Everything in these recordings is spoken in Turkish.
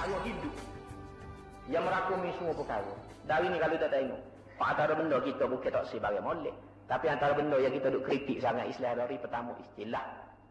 cara hidup yang merakumi semua perkara. Dari ni kalau kita tengok, antara benda kita bukan tak sebagai molek, tapi antara benda yang kita duk kritik sangat Islam dari pertama istilah.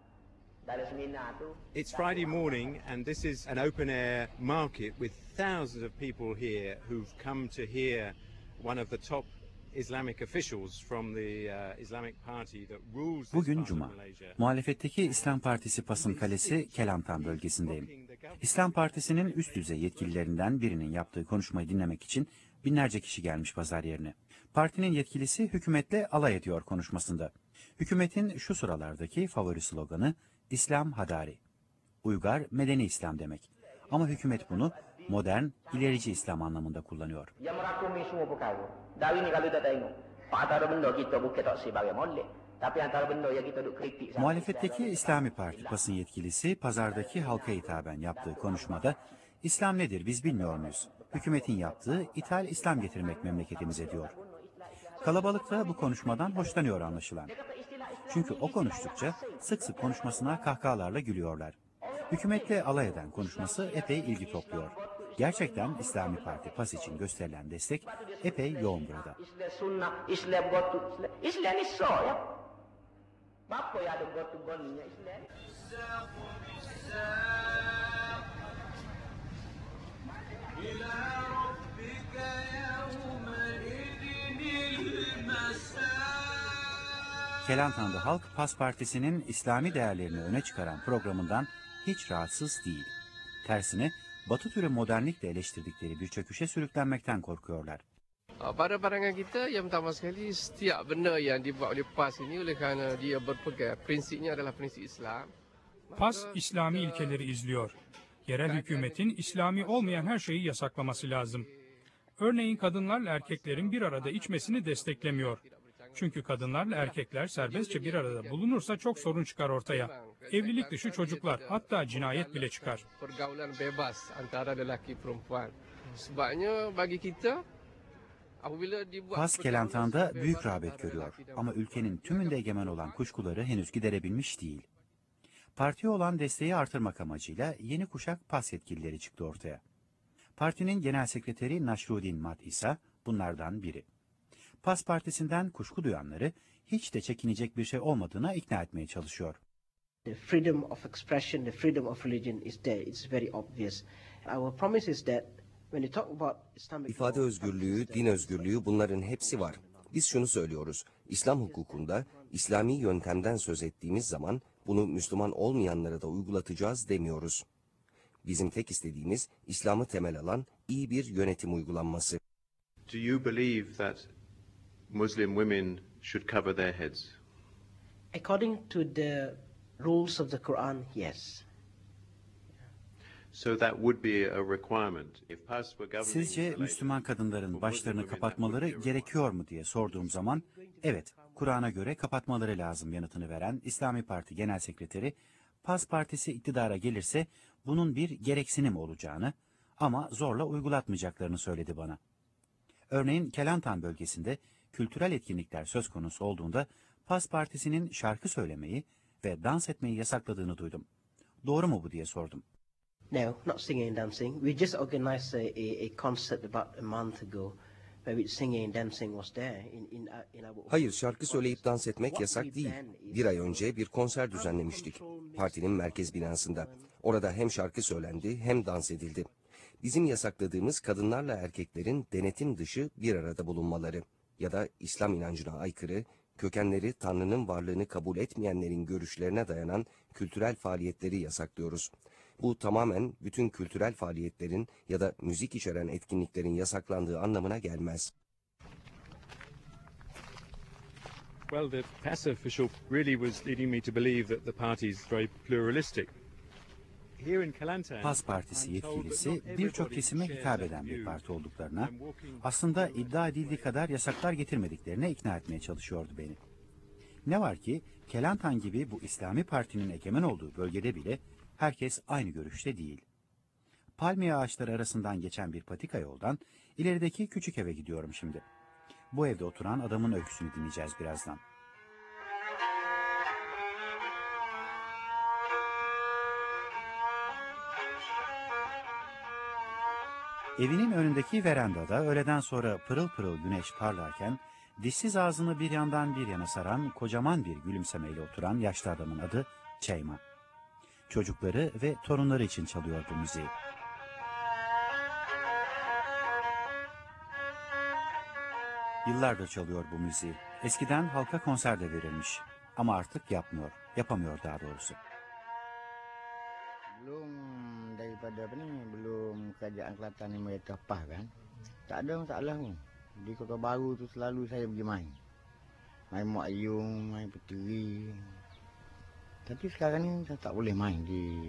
It's Friday morning and this is an open-air market with thousands of people here who've come to hear one of the top Islamic officials from the Islamic Party that rules this Bugün part Cuma. of Malaysia. Muhalefetteki İslam Partisi Pas'ın kalesi Kelantan bölgesindeyim. İslam Partisi'nin üst düzey yetkililerinden birinin yaptığı konuşmayı dinlemek için binlerce kişi gelmiş pazar yerine. Partinin yetkilisi hükümetle alay ediyor konuşmasında. Hükümetin şu sıralardaki favori sloganı İslam Hadari. Uygar medeni İslam demek. Ama hükümet bunu modern, ilerici İslam anlamında kullanıyor. Yang merakumi semua perkara. Dari ni kalau kita tengok, antara benda kita bukan tak sebagai molek, tapi antara benda yang kita duk kritik sangat. Muhalefetteki İslami Parti Pas'ın yetkilisi pazardaki halka hitaben yaptığı konuşmada İslam nedir biz bilmiyor muyuz? Hükümetin yaptığı ithal İslam getirmek memleketimize diyor. Kalabalıkta bu konuşmadan hoşlanıyor anlaşılan. Çünkü o konuştukça sık sık konuşmasına kahkahalarla gülüyorlar. Hükümetle alay eden konuşması epey ilgi topluyor. Gerçekten İslami Parti PAS için gösterilen destek epey yoğun burada. Islam gotu, Islam ni so ya. Bapa yang ada gotu-gotunya Islam. Kelantan'da halk PAS Partisi'nin İslami değerlerini öne çıkaran programından hiç rahatsız değil. Tersine Batı türü modernlikle eleştirdikleri bir çöküşe sürüklenmekten korkuyorlar. Pada pandangan kita yang pertama sekali setiap benda yang dibuat oleh PAS ini oleh kerana dia berpegang prinsipnya adalah prinsip İslam. PAS İslami ilkeleri izliyor. Yerel hükümetin İslami olmayan her şeyi yasaklaması lazım. Örneğin kadınlarla erkeklerin bir arada içmesini desteklemiyor. Çünkü kadınlarla erkekler serbestçe bir arada bulunursa çok sorun çıkar ortaya. Evlilik dışı çocuklar, hatta cinayet bile çıkar. Pergaulan bebas antara lelaki perempuan. Sebabnya bagi kita apabila dibuat PAS Kelantan'da büyük rağbet görüyor ama ülkenin tümünde egemen olan kuşkuları henüz giderebilmiş değil. Partiye olan desteği artırmak amacıyla yeni kuşak PAS yetkilileri çıktı ortaya. Partinin genel sekreteri Naşruddin Mat ise bunlardan biri. PAS Partisi'nden kuşku duyanları hiç de çekinecek bir şey olmadığına ikna etmeye çalışıyor. The freedom of expression, the freedom of religion is there. It's very obvious. Our promise is that when you talk about Islamic İfade özgürlüğü, din özgürlüğü bunların hepsi var. Biz şunu söylüyoruz. İslam hukukunda İslami yöntemden söz ettiğimiz zaman bunu Müslüman olmayanlara da uygulatacağız demiyoruz. Bizim tek istediğimiz İslam'ı temel alan iyi bir yönetim uygulanması. Do you believe that Muslim women should cover their heads? According to the rules of the Quran, yes. So that would be a requirement. If PAS were governing Sizce Müslüman kadınların başlarını kapatmaları gerekiyor mu diye sorduğum zaman, evet, Kur'an'a göre kapatmaları lazım yanıtını veren İslami Parti Genel Sekreteri, PAS Partisi iktidara gelirse bunun bir gereksinim olacağını ama zorla uygulatmayacaklarını söyledi bana. Örneğin Kelantan bölgesinde kültürel etkinlikler söz konusu olduğunda PAS Partisi'nin şarkı söylemeyi ve dans etmeyi yasakladığını duydum. Doğru mu bu diye sordum. No, not singing and dancing. We just organized a concert about a month ago where singing and dancing was there in our... Hayır, şarkı söyleyip dans etmek yasak değil. Bir ay önce bir konser düzenlemiştik. Partinin merkez binasında. Orada hem şarkı söylendi hem dans edildi. Bizim yasakladığımız kadınlarla erkeklerin denetim dışı bir arada bulunmaları ya da İslam inancına aykırı, kökenleri Tanrı'nın varlığını kabul etmeyenlerin görüşlerine dayanan kültürel faaliyetleri yasaklıyoruz. Bu tamamen bütün kültürel faaliyetlerin ya da müzik içeren etkinliklerin yasaklandığı anlamına gelmez. Well, the PAS official really was leading me to believe that the party is very pluralistic. PAS Partisi yetkilisi birçok kesime hitap eden bir parti olduklarına, aslında iddia edildiği kadar yasaklar getirmediklerine ikna etmeye çalışıyordu beni. Ne var ki Kelantan gibi bu İslami Parti'nin egemen olduğu bölgede bile herkes aynı görüşte değil. Palmiye ağaçları arasından geçen bir patika yoldan ilerideki küçük eve gidiyorum şimdi. Bu evde oturan adamın öyküsünü dinleyeceğiz birazdan. Evinin önündeki verandada öğleden sonra pırıl pırıl güneş parlarken dişsiz ağzını bir yandan bir yana saran kocaman bir gülümsemeyle oturan yaşlı adamın adı Cheyma. Çocukları ve torunları için çalıyor bu müziği. Yıllardır çalıyor bu müziği. Eskiden halka konser de verilmiş. Ama artık yapmıyor. Yapamıyor daha doğrusu. Belum daripada belum kerajaan Kelantan ni mereka pah kan. Tak ada masalah pun. Di Kota Baru tu selalu saya pergi main. Main Muak Ayung, main Peteri. Tapi sekarang ni saya tak boleh main di.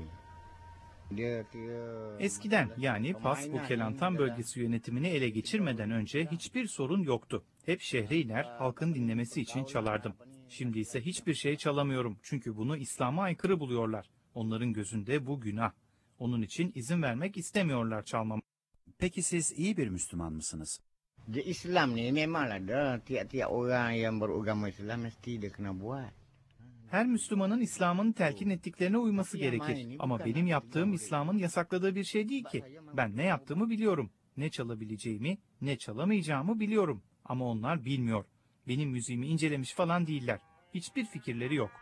Eskiden yani Pas bu Kelantan bölgesi yönetimini ele geçirmeden önce hiçbir sorun yoktu. Hep şehre iner, halkın dinlemesi için çalardım. Şimdi ise hiçbir şey çalamıyorum çünkü bunu İslam'a aykırı buluyorlar. Onların gözünde bu günah. Onun için izin vermek istemiyorlar çalmama. Peki siz iyi bir Müslüman mısınız? Di Islam ni memanglah dah tiap-tiap orang yang beragama Islam mesti dia kena buat. Her Müslümanın İslam'ın telkin ettiklerine uyması gerekir. Ama benim yaptığım İslam'ın yasakladığı bir şey değil ki. Ben ne yaptığımı biliyorum. Ne çalabileceğimi, ne çalamayacağımı biliyorum. Ama onlar bilmiyor. Benim müziğimi incelemiş falan değiller. Hiçbir fikirleri yok.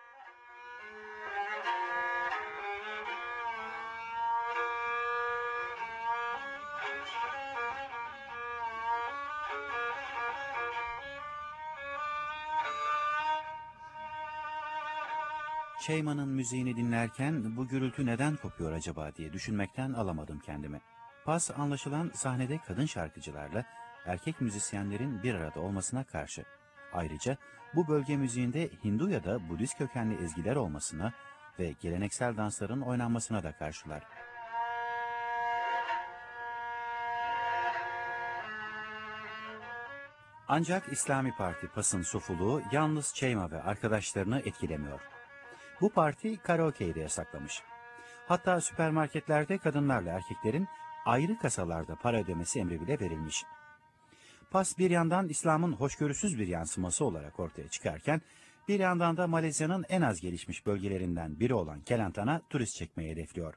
Cheyma'nın müziğini dinlerken bu gürültü neden kopuyor acaba diye düşünmekten alamadım kendimi. Pas anlaşılan sahnede kadın şarkıcılarla erkek müzisyenlerin bir arada olmasına karşı. Ayrıca bu bölge müziğinde Hindu ya da Budist kökenli ezgiler olmasına ve geleneksel dansların oynanmasına da karşılar. Ancak İslami Parti PAS'ın sufuluğu yalnız Cheyma ve arkadaşlarını etkilemiyor. Bu parti karaoke'yi de yasaklamış. Hatta süpermarketlerde kadınlarla erkeklerin ayrı kasalarda para ödemesi emri bile verilmiş. PAS bir yandan İslam'ın hoşgörüsüz bir yansıması olarak ortaya çıkarken, bir yandan da Malezya'nın en az gelişmiş bölgelerinden biri olan Kelantan'a turist çekmeyi hedefliyor.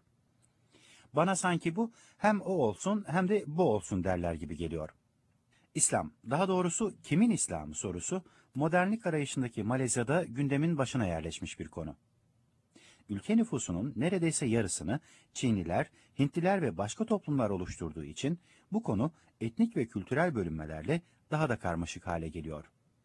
Bana sanki bu hem o olsun hem de bu olsun derler gibi geliyor. İslam, daha doğrusu kimin İslam'ı sorusu, modernlik arayışındaki Malezya'da gündemin başına yerleşmiş bir konu. Ülke nüfusunun neredeyse yarısını Çinliler, Hintliler ve başka toplumlar oluşturduğu için bu konu etnik ve kültürel bölünmelerle daha da karmaşık hale geliyor.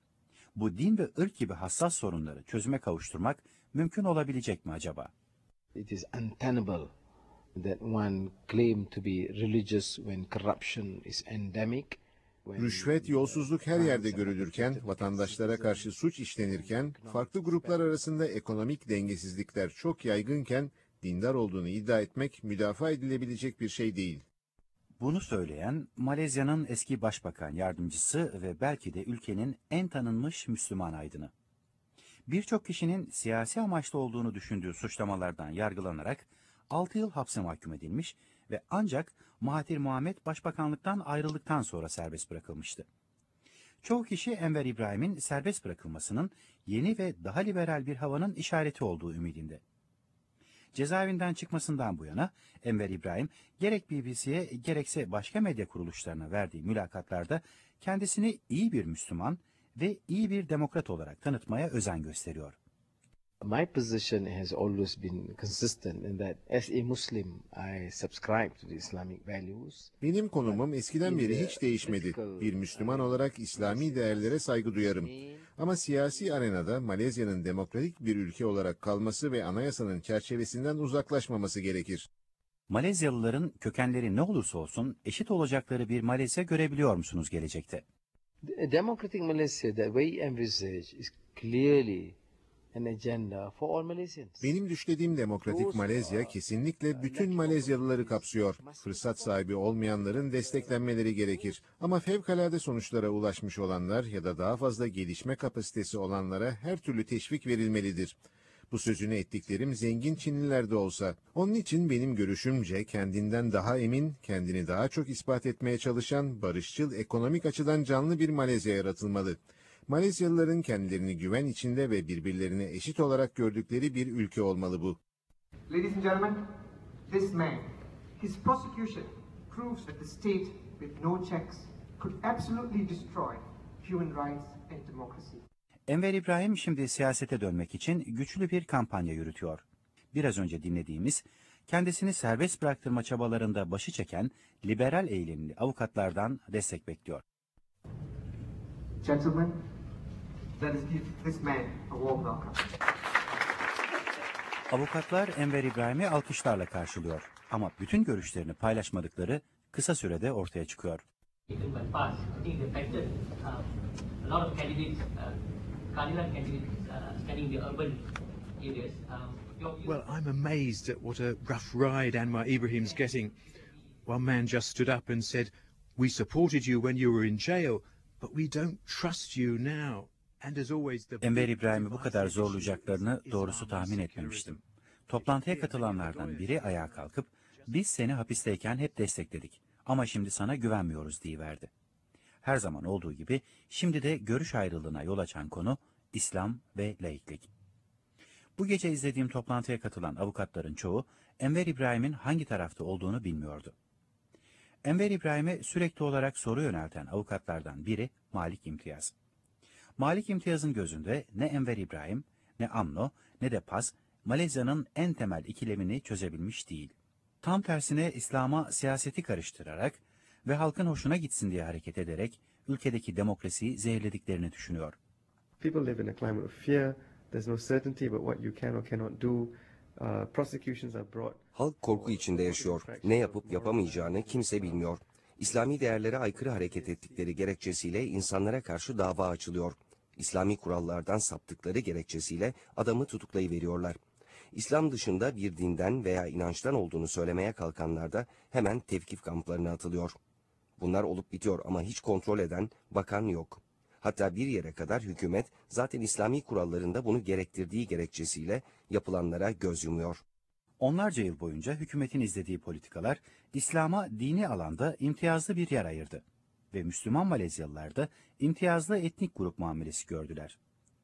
Bu din ve ırk gibi hassas sorunları çözüme kavuşturmak mümkün olabilecek mi acaba? It is untenable that one claim to be religious when corruption is endemic. Rüşvet, yolsuzluk her yerde görülürken, vatandaşlara karşı suç işlenirken, farklı gruplar arasında ekonomik dengesizlikler çok yaygınken, dindar olduğunu iddia etmek müdafaa edilebilecek bir şey değil. Bunu söyleyen Malezya'nın eski başbakan yardımcısı ve belki de ülkenin en tanınmış Müslüman aydını. Birçok kişinin siyasi amaçlı olduğunu düşündüğü suçlamalardan yargılanarak 6 yıl hapse mahkum edilmiş ve ancak Mahathir Muhammed başbakanlıktan ayrıldıktan sonra serbest bırakılmıştı. Çoğu kişi Enver İbrahim'in serbest bırakılmasının yeni ve daha liberal bir havanın işareti olduğu ümidinde. Cezaevinden çıkmasından bu yana Enver İbrahim gerek BBC'ye gerekse başka medya kuruluşlarına verdiği mülakatlarda kendisini iyi bir Müslüman ve iyi bir demokrat olarak tanıtmaya özen gösteriyor. My position has always been consistent in that as a Muslim I subscribe to the Islamic values. Benim konumum eskiden beri hiç değişmedi. Bir Müslüman olarak İslami değerlere saygı duyarım. Ama siyasi arenada Malezya'nın demokratik bir ülke olarak kalması ve anayasanın çerçevesinden uzaklaşmaması gerekir. Malezyalıların kökenleri ne olursa olsun eşit olacakları bir Malezya görebiliyor musunuz gelecekte? The democratic Malaysia that we envisage is clearly benim düşlediğim demokratik Malezya kesinlikle bütün Malezyalıları kapsıyor. Fırsat sahibi olmayanların desteklenmeleri gerekir. Ama fevkalade sonuçlara ulaşmış olanlar ya da daha fazla gelişme kapasitesi olanlara her türlü teşvik verilmelidir. Bu sözünü ettiklerim zengin Çinliler de olsa. Onun için benim görüşümce kendinden daha emin, kendini daha çok ispat etmeye çalışan, barışçıl, ekonomik açıdan canlı bir Malezya yaratılmalı. Malezyalıların kendilerini güven içinde ve birbirlerine eşit olarak gördükleri bir ülke olmalı bu. Ladies and gentlemen, this man, his prosecution proves that the state with no checks could absolutely destroy human rights and democracy. Enver İbrahim şimdi siyasete dönmek için güçlü bir kampanya yürütüyor. Biraz önce dinlediğimiz, kendisini serbest bıraktırma çabalarında başı çeken liberal eğilimli avukatlardan destek bekliyor. Gentlemen, let us give this man a warm welcome. Avukatlar Enver İbrahim'i alkışlarla karşılıyor. Ama bütün görüşlerini paylaşmadıkları kısa sürede ortaya çıkıyor. Well, I'm amazed at what a rough ride Anwar Ibrahim's getting. One man just stood up and said, "We supported you when you were in jail, but we don't trust you now." And as always, Enver İbrahim'i bu kadar zorlayacaklarını doğrusu tahmin etmemiştim. Toplantıya katılanlardan biri ayağa kalkıp, "Biz seni hapisteyken hep destekledik ama şimdi sana güvenmiyoruz," diyiverdi. Her zaman olduğu gibi şimdi de görüş ayrılığına yol açan konu İslam ve laiklik. Bu gece izlediğim toplantıya katılan avukatların çoğu Enver İbrahim'in hangi tarafta olduğunu bilmiyordu. Enver İbrahim'e sürekli olarak soru yönelten avukatlardan biri Malik İmtiyaz. Malik İmtiyaz'ın gözünde ne Enver İbrahim, ne AMNO, ne de PAS, Malezya'nın en temel ikilemini çözebilmiş değil. Tam tersine İslam'a siyaseti karıştırarak ve halkın hoşuna gitsin diye hareket ederek ülkedeki demokrasiyi zehirlediklerini düşünüyor. People live in a climate of fear. There's no certainty about what you can or cannot do. Prosecutions are brought. Halk korku içinde yaşıyor. Ne yapıp yapamayacağını kimse bilmiyor. İslami değerlere aykırı hareket ettikleri gerekçesiyle insanlara karşı dava açılıyor. İslami kurallardan saptıkları gerekçesiyle adamı tutuklayıveriyorlar. İslam dışında bir dinden veya inançtan olduğunu söylemeye kalkanlar da hemen tevkif kamplarına atılıyor. Bunlar olup bitiyor ama hiç kontrol eden, bakan yok. Hatta bir yere kadar hükümet zaten İslami kurallarında bunu gerektirdiği gerekçesiyle yapılanlara göz yumuyor. Onlarca yıl boyunca hükümetin izlediği politikalar İslam'a dini alanda imtiyazlı bir yer ayırdı ve Müslüman Malezyalılar da imtiyazlı etnik grup muamelesi gördüler.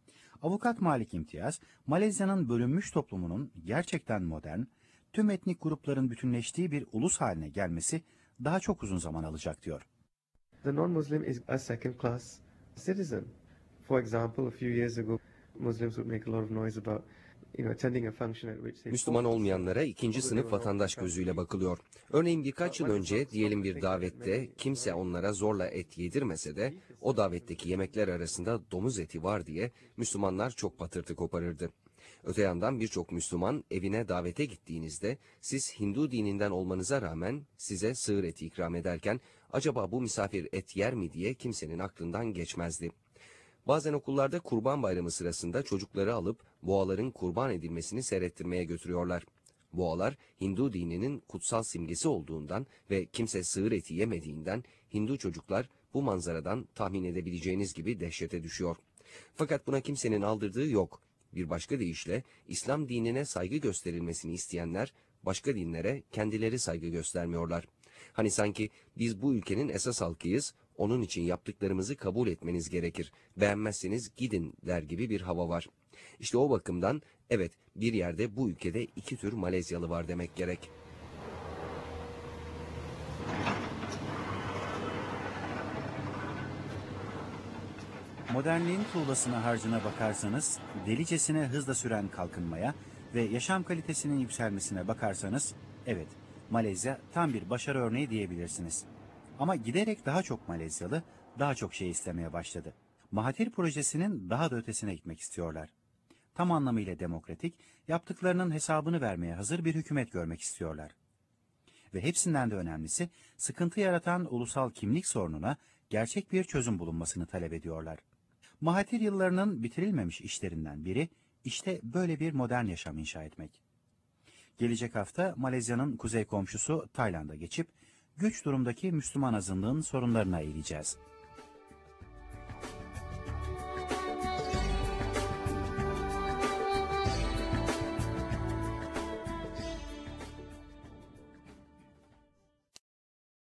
Avukat Malik İmtiyaz, Malezya'nın bölünmüş toplumunun gerçekten modern, tüm etnik grupların bütünleştiği bir ulus haline gelmesi daha çok uzun zaman alacak diyor. The non-Muslim is a second-class citizen. For example, a few years ago, Muslims would make a lot of noise about attending a function at which they... Müslüman olmayanlara ikinci sınıf vatandaş gözüyle bakılıyor. Örneğin birkaç yıl önce diyelim bir davette kimse onlara zorla et yedirmese de o davetteki yemekler arasında domuz eti var diye Müslümanlar çok patırtı koparırdı. Öte yandan birçok Müslüman evine davete gittiğinizde siz Hindu dininden olmanıza rağmen size sığır eti ikram ederken acaba bu misafir et yer mi diye kimsenin aklından geçmezdi. Bazen okullarda Kurban Bayramı sırasında çocukları alıp boğaların kurban edilmesini seyrettirmeye götürüyorlar. Boğalar Hindu dininin kutsal simgesi olduğundan ve kimse sığır eti yemediğinden Hindu çocuklar bu manzaradan tahmin edebileceğiniz gibi dehşete düşüyor. Fakat buna kimsenin aldırdığı yok. Bir başka deyişle İslam dinine saygı gösterilmesini isteyenler başka dinlere kendileri saygı göstermiyorlar. Hani sanki biz bu ülkenin esas halkıyız, onun için yaptıklarımızı kabul etmeniz gerekir. Beğenmezseniz gidin der gibi bir hava var. İşte o bakımdan evet bir yerde bu ülkede iki tür Malezyalı var demek gerek. Modernliğin tuğlasına harcına bakarsanız, delicesine hızla süren kalkınmaya ve yaşam kalitesinin yükselmesine bakarsanız, evet, Malezya tam bir başarı örneği diyebilirsiniz. Ama giderek daha çok Malezyalı, daha çok şey istemeye başladı. Mahathir projesinin daha da ötesine gitmek istiyorlar. Tam anlamıyla demokratik, yaptıklarının hesabını vermeye hazır bir hükümet görmek istiyorlar. Ve hepsinden de önemlisi, sıkıntı yaratan ulusal kimlik sorununa gerçek bir çözüm bulunmasını talep ediyorlar. Mahathir yıllarının bitirilmemiş işlerinden biri, işte böyle bir modern yaşam inşa etmek. Gelecek hafta Malezya'nın kuzey komşusu Tayland'a geçip, güç durumdaki Müslüman azınlığın sorunlarına eğileceğiz.